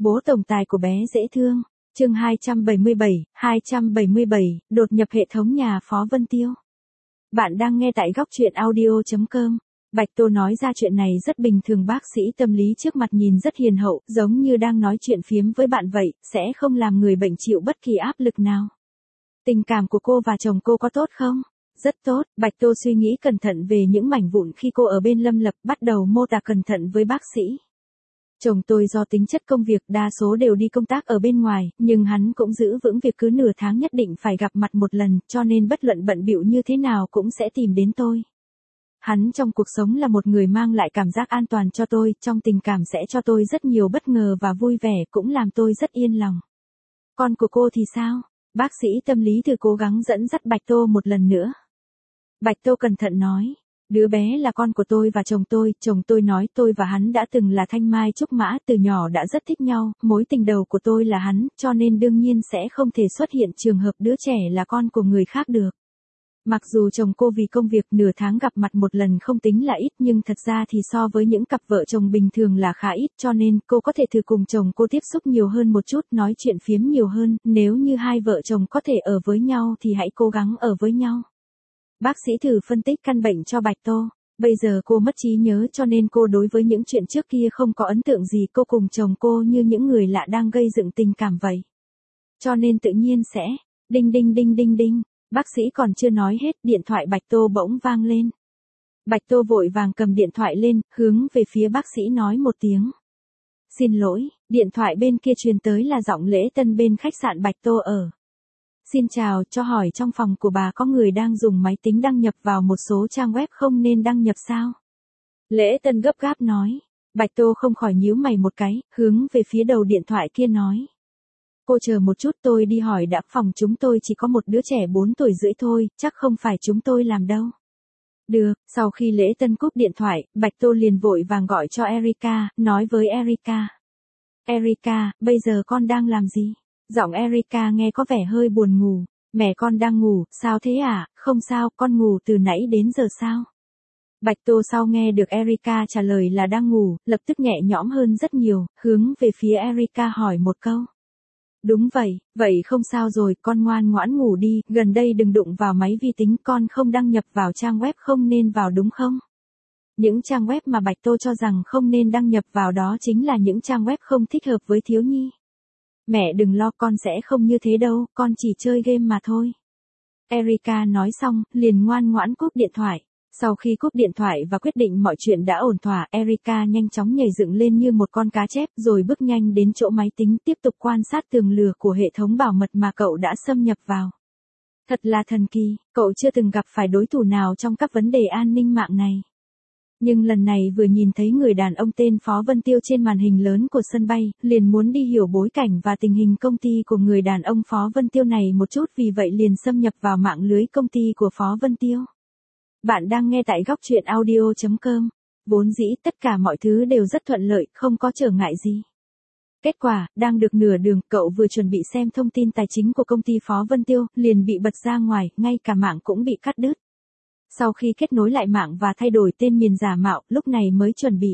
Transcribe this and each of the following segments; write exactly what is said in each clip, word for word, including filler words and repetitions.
Bố tổng tài của bé dễ thương. Chương hai trăm bảy mươi bảy, hai trăm bảy mươi bảy, đột nhập hệ thống nhà Phó Vân Tiêu. Bạn đang nghe tại góc truyện audio chấm com. Bạch Tô nói ra chuyện này rất bình thường, bác sĩ tâm lý trước mặt nhìn rất hiền hậu, giống như đang nói chuyện phiếm với bạn vậy, sẽ không làm người bệnh chịu bất kỳ áp lực nào. Tình cảm của cô và chồng cô có tốt không? Rất tốt. Bạch Tô suy nghĩ cẩn thận về những mảnh vụn khi cô ở bên Lâm Lập, bắt đầu mô tả cẩn thận với bác sĩ. Chồng tôi do tính chất công việc đa số đều đi công tác ở bên ngoài, nhưng hắn cũng giữ vững việc cứ nửa tháng nhất định phải gặp mặt một lần, cho nên bất luận bận bịu như thế nào cũng sẽ tìm đến tôi. Hắn trong cuộc sống là một người mang lại cảm giác an toàn cho tôi, trong tình cảm sẽ cho tôi rất nhiều bất ngờ và vui vẻ, cũng làm tôi rất yên lòng. Con của cô thì sao? Bác sĩ tâm lý thử cố gắng dẫn dắt Bạch Tô một lần nữa. Bạch Tô cẩn thận nói. Đứa bé là con của tôi và chồng tôi, chồng tôi nói tôi và hắn đã từng là thanh mai trúc mã, từ nhỏ đã rất thích nhau, mối tình đầu của tôi là hắn, cho nên đương nhiên sẽ không thể xuất hiện trường hợp đứa trẻ là con của người khác được. Mặc dù chồng cô vì công việc nửa tháng gặp mặt một lần không tính là ít, nhưng thật ra thì so với những cặp vợ chồng bình thường là khá ít, cho nên cô có thể thử cùng chồng cô tiếp xúc nhiều hơn một chút, nói chuyện phiếm nhiều hơn, nếu như hai vợ chồng có thể ở với nhau thì hãy cố gắng ở với nhau. Bác sĩ thử phân tích căn bệnh cho Bạch Tô. Bây giờ cô mất trí nhớ cho nên cô đối với những chuyện trước kia không có ấn tượng gì, cô cùng chồng cô như những người lạ đang gây dựng tình cảm vậy. Cho nên tự nhiên sẽ, đinh đinh đinh đinh đinh, bác sĩ còn chưa nói hết, điện thoại Bạch Tô bỗng vang lên. Bạch Tô vội vàng cầm điện thoại lên, hướng về phía bác sĩ nói một tiếng. Xin lỗi, điện thoại bên kia truyền tới là giọng Lễ Tân bên khách sạn Bạch Tô ở. Xin chào, cho hỏi trong phòng của bà có người đang dùng máy tính đăng nhập vào một số trang web không nên đăng nhập sao? Lễ Tân gấp gáp nói. Bạch Tô không khỏi nhíu mày một cái, hướng về phía đầu điện thoại kia nói. Cô chờ một chút, tôi đi hỏi đã, phòng chúng tôi chỉ có một đứa trẻ bốn tuổi rưỡi thôi, chắc không phải chúng tôi làm đâu. Được, sau khi Lễ Tân cúp điện thoại, Bạch Tô liền vội vàng gọi cho Erica, nói với Erica. Erica, bây giờ con đang làm gì? Giọng Erica nghe có vẻ hơi buồn ngủ. Mẹ con đang ngủ, sao thế à? Không sao, con ngủ từ nãy đến giờ sao? Bạch Tô sau nghe được Erica trả lời là đang ngủ, lập tức nhẹ nhõm hơn rất nhiều, hướng về phía Erica hỏi một câu. Đúng vậy, vậy không sao rồi, con ngoan ngoãn ngủ đi, gần đây đừng đụng vào máy vi tính, con không đăng nhập vào trang web không nên vào đúng không? Những trang web mà Bạch Tô cho rằng không nên đăng nhập vào đó chính là những trang web không thích hợp với thiếu nhi. Mẹ đừng lo, con sẽ không như thế đâu, con chỉ chơi game mà thôi. Erica nói xong, liền ngoan ngoãn cúp điện thoại. Sau khi cúp điện thoại và quyết định mọi chuyện đã ổn thỏa, Erica nhanh chóng nhảy dựng lên như một con cá chép rồi bước nhanh đến chỗ máy tính tiếp tục quan sát tường lửa của hệ thống bảo mật mà cậu đã xâm nhập vào. Thật là thần kỳ, cậu chưa từng gặp phải đối thủ nào trong các vấn đề an ninh mạng này. Nhưng lần này vừa nhìn thấy người đàn ông tên Phó Vân Tiêu trên màn hình lớn của sân bay, liền muốn đi hiểu bối cảnh và tình hình công ty của người đàn ông Phó Vân Tiêu này một chút, vì vậy liền xâm nhập vào mạng lưới công ty của Phó Vân Tiêu. Bạn đang nghe tại góc truyện audio chấm com. Vốn dĩ tất cả mọi thứ đều rất thuận lợi, không có trở ngại gì. Kết quả, đang được nửa đường, cậu vừa chuẩn bị xem thông tin tài chính của công ty Phó Vân Tiêu, liền bị bật ra ngoài, ngay cả mạng cũng bị cắt đứt. Sau khi kết nối lại mạng và thay đổi tên miền giả mạo, lúc này mới chuẩn bị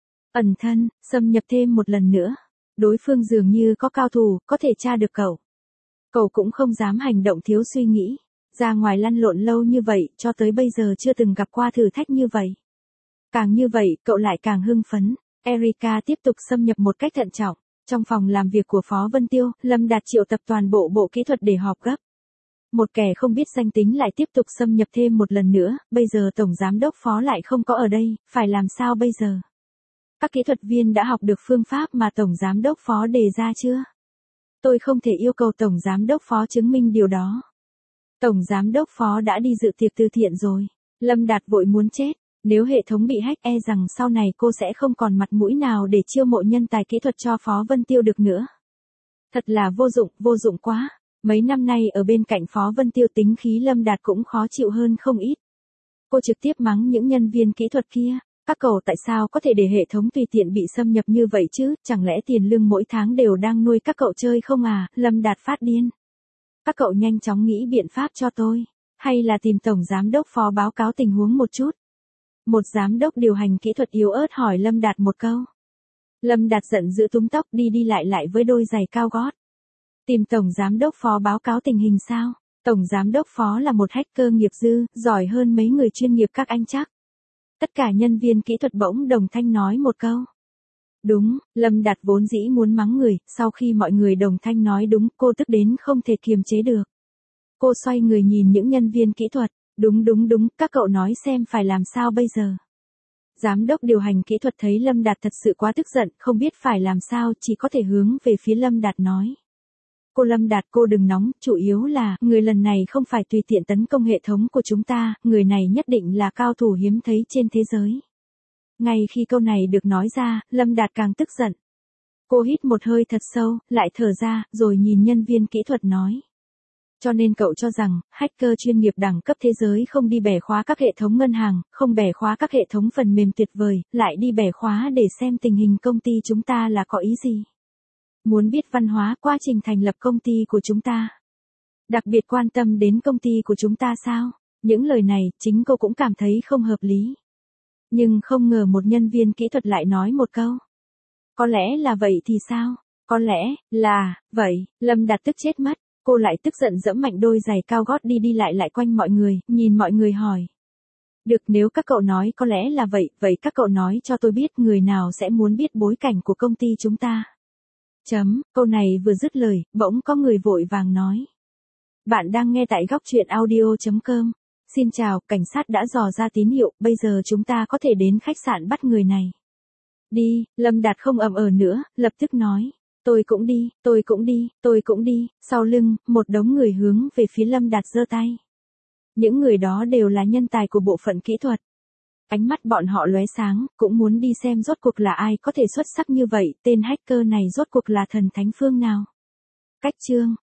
ẩn thân, xâm nhập thêm một lần nữa. Đối phương dường như có cao thủ, có thể tra được cậu. Cậu cũng không dám hành động thiếu suy nghĩ. Ra ngoài lăn lộn lâu như vậy, cho tới bây giờ chưa từng gặp qua thử thách như vậy. Càng như vậy, cậu lại càng hưng phấn. Erica tiếp tục xâm nhập một cách thận trọng. Trong phòng làm việc của Phó Vân Tiêu, Lâm Đạt triệu tập toàn bộ bộ kỹ thuật để họp gấp. Một kẻ không biết danh tính lại tiếp tục xâm nhập thêm một lần nữa, bây giờ Tổng Giám đốc Phó lại không có ở đây, phải làm sao bây giờ? Các kỹ thuật viên đã học được phương pháp mà Tổng Giám đốc Phó đề ra chưa? Tôi không thể yêu cầu Tổng Giám đốc Phó chứng minh điều đó. Tổng Giám đốc Phó đã đi dự tiệc từ thiện rồi. Lâm Đạt vội muốn chết. Nếu hệ thống bị hack, e rằng sau này cô sẽ không còn mặt mũi nào để chiêu mộ nhân tài kỹ thuật cho Phó Vân Tiêu được nữa. Thật là vô dụng, vô dụng quá. Mấy năm nay ở bên cạnh Phó Vân Tiêu, tính khí Lâm Đạt cũng khó chịu hơn không ít. Cô trực tiếp mắng những nhân viên kỹ thuật kia. Các cậu tại sao có thể để hệ thống tùy tiện bị xâm nhập như vậy chứ, chẳng lẽ tiền lương mỗi tháng đều đang nuôi các cậu chơi không à? Lâm Đạt phát điên. Các cậu nhanh chóng nghĩ biện pháp cho tôi, hay là tìm Tổng Giám đốc Phó báo cáo tình huống một chút. Một giám đốc điều hành kỹ thuật yếu ớt hỏi Lâm Đạt một câu. Lâm Đạt giận dữ túm tóc đi đi lại lại với đôi giày cao gót. Tìm Tổng Giám đốc Phó báo cáo tình hình sao? Tổng Giám đốc Phó là một hacker nghiệp dư, giỏi hơn mấy người chuyên nghiệp các anh chắc. Tất cả nhân viên kỹ thuật bỗng đồng thanh nói một câu. Đúng, Lâm Đạt vốn dĩ muốn mắng người, sau khi mọi người đồng thanh nói đúng, cô tức đến không thể kiềm chế được. Cô xoay người nhìn những nhân viên kỹ thuật, đúng đúng đúng, các cậu nói xem phải làm sao bây giờ. Giám đốc điều hành kỹ thuật thấy Lâm Đạt thật sự quá tức giận, không biết phải làm sao, chỉ có thể hướng về phía Lâm Đạt nói. Cô Lâm Đạt, cô đừng nóng, chủ yếu là, người lần này không phải tùy tiện tấn công hệ thống của chúng ta, người này nhất định là cao thủ hiếm thấy trên thế giới. Ngay khi câu này được nói ra, Lâm Đạt càng tức giận. Cô hít một hơi thật sâu, lại thở ra, rồi nhìn nhân viên kỹ thuật nói. Cho nên cậu cho rằng, hacker chuyên nghiệp đẳng cấp thế giới không đi bẻ khóa các hệ thống ngân hàng, không bẻ khóa các hệ thống phần mềm tuyệt vời, lại đi bẻ khóa để xem tình hình công ty chúng ta là có ý gì. Muốn biết văn hóa quá trình thành lập công ty của chúng ta. Đặc biệt quan tâm đến công ty của chúng ta sao? Những lời này, chính cô cũng cảm thấy không hợp lý. Nhưng không ngờ một nhân viên kỹ thuật lại nói một câu. Có lẽ là vậy thì sao? Có lẽ là vậy, Lâm Đạt tức chết mất. Cô lại tức giận giẫm mạnh đôi giày cao gót đi đi lại lại quanh mọi người, nhìn mọi người hỏi. Được, nếu các cậu nói có lẽ là vậy, vậy các cậu nói cho tôi biết người nào sẽ muốn biết bối cảnh của công ty chúng ta. Chấm, câu này vừa dứt lời, bỗng có người vội vàng nói. Bạn đang nghe tại góc truyện audio chấm com. Xin chào, cảnh sát đã dò ra tín hiệu, bây giờ chúng ta có thể đến khách sạn bắt người này. Đi, Lâm Đạt không ậm ờ nữa, lập tức nói. Tôi cũng đi, tôi cũng đi, tôi cũng đi, sau lưng, một đống người hướng về phía Lâm Đạt giơ tay. Những người đó đều là nhân tài của bộ phận kỹ thuật. Ánh mắt bọn họ lóe sáng, cũng muốn đi xem rốt cuộc là ai có thể xuất sắc như vậy, tên hacker này rốt cuộc là thần thánh phương nào. Cách chương